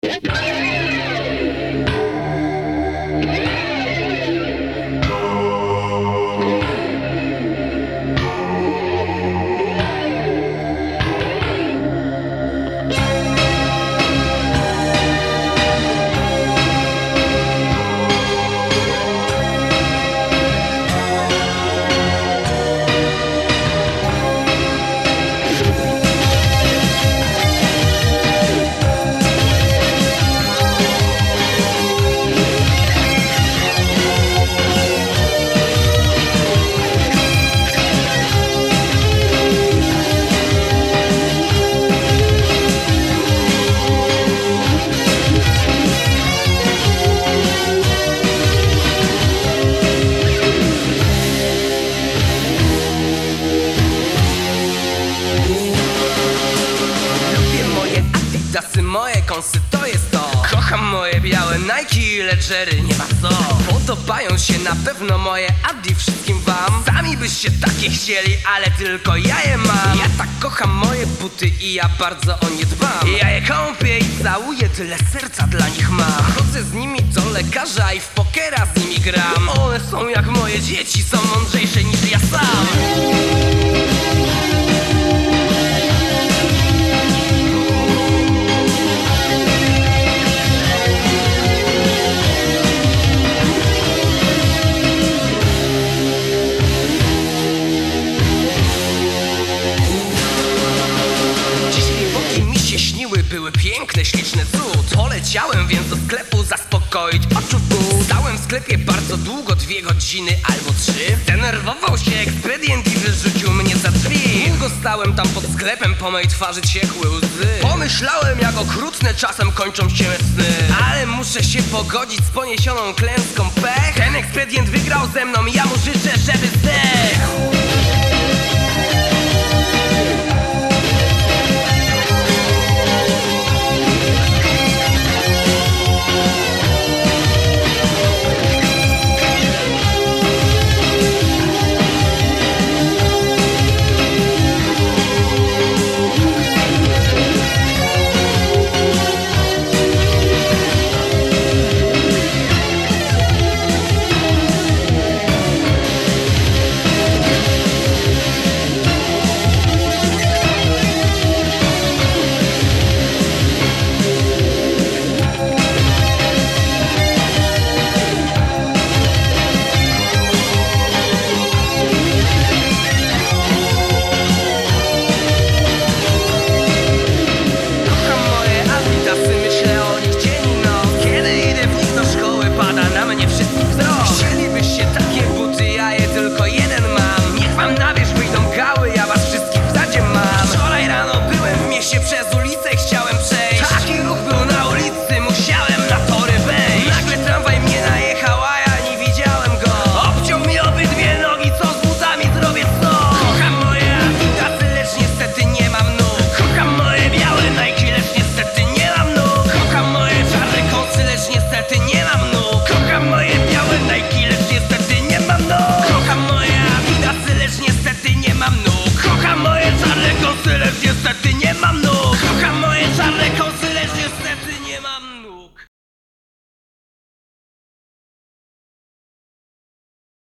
Moje kąsy to jest to. Kocham moje białe Nike i Ledgery, nie ma co. Podobają się na pewno moje Adi wszystkim wam. Sami byście takie chcieli, ale tylko ja je mam. Ja tak kocham moje buty i ja bardzo o nie dbam. Ja je kąpię i całuję, tyle serca dla nich mam. Chodzę z nimi do lekarza i w pokera z nimi gram. One są jak moje dzieci, są mądrzejsze niż ja sam. Były piękne, śliczne cud. Poleciałem więc do sklepu zaspokoić oczu ból. Stałem w sklepie bardzo długo, 2 godziny albo 3. Zdenerwował się ekspedient i wyrzucił mnie za drzwi. Długo stałem tam pod sklepem, po mojej twarzy ciekły łzy. Pomyślałem, jak okrutne czasem kończą się sny. Ale muszę się pogodzić z poniesioną klęską pech. Ten ekspedient wygrał ze mną i ja mu życzę, żeby zdechł.